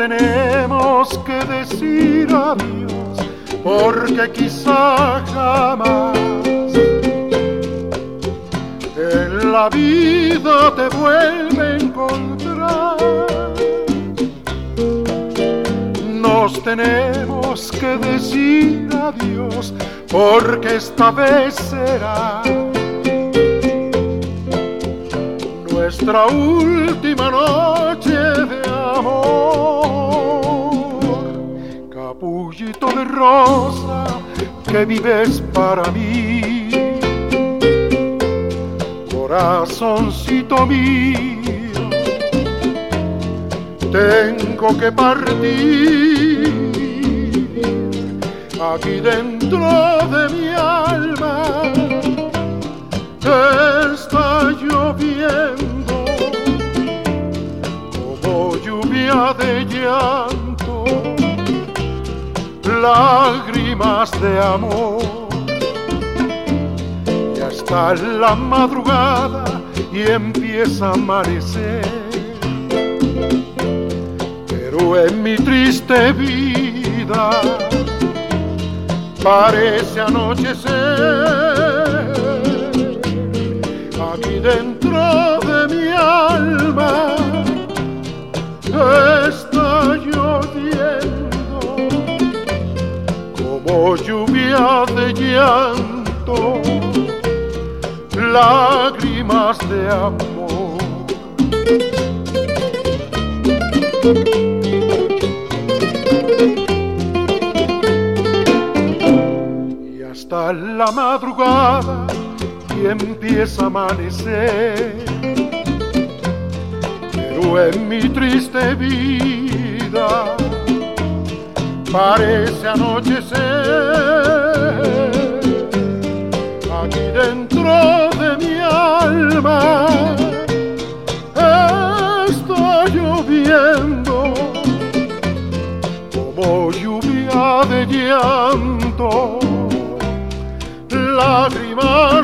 tenemos que decir adiós, porque quizá jamás en la vida te vuelve a encontrar. Nos tenemos que decir adiós, porque esta vez será nuestra última noche de amor. Capullito de rosa que vives para mí, corazoncito mío, tengo que partir. Aquí dentro de mi alma está lloviendo como lluvia de llanto, lágrimas de amor. Ya está la madrugada y empieza a amanecer, pero en mi triste vida parece anochecer. Aquí dentro de mi alma está lloviendo como lluvia de llanto, lágrimas de amor. Y hasta la madrugada y empieza a amanecer, pero en mi triste vida parece anochecer. Aquí dentro de mi alma está lloviendo como lluvia de llanto, lágrimas